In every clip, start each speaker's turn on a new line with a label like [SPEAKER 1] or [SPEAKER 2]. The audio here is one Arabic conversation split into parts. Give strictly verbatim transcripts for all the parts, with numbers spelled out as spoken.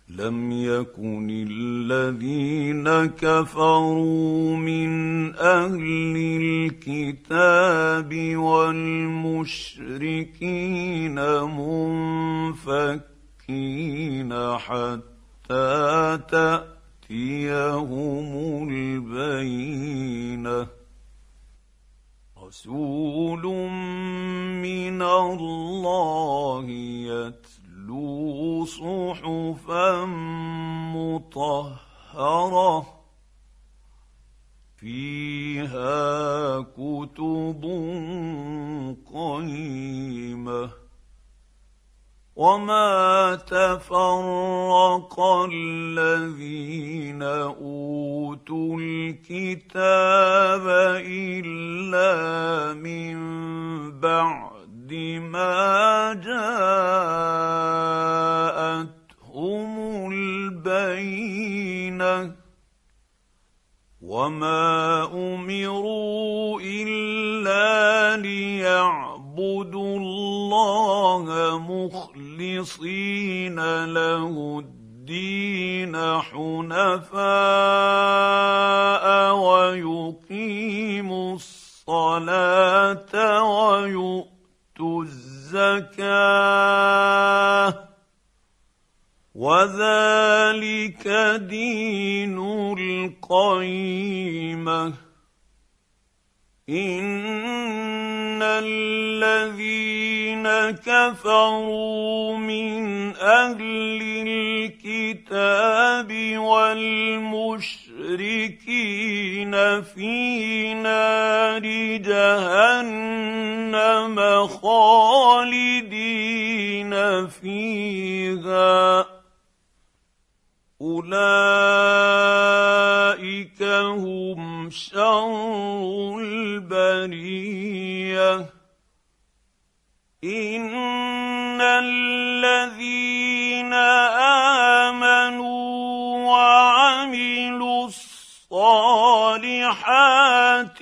[SPEAKER 1] لم يكن الذين كفروا من أهل الكتاب والمشركين منفكين حتى تأتيهم البينة رسول من الله يتلو صحفا مطهرة فيها كتب قيمة وما تفرق الذين أوتوا الكتاب إلا من بعد ما جاءتهم البينة وما أمروا إلا ليعبدوا الله مخلصين له الدين حنفاء ويقيموا الصلاة ويؤتوا الزكاة وذلك دين القيمة إن الذين كفروا من أهل الكتاب والمشركين في نار جهنم خالدين فيها أولئك هم شر البرية إن الذين آمنوا وعملوا الصالحات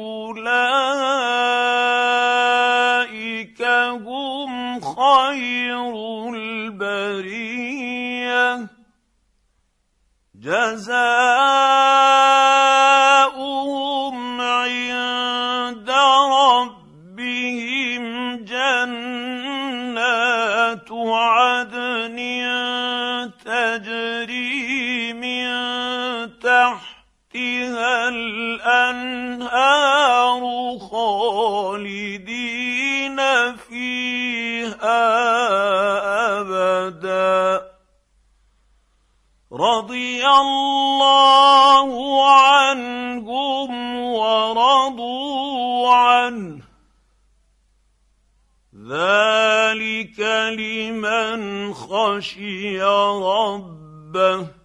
[SPEAKER 1] أولئك هم خير البرية جزاؤهم عند ربهم جنات عدن تجري من تحتها الأنهار خالدين فيها أبداً رضي الله عنهم ورضوا عنه ذلك لمن خشي ربه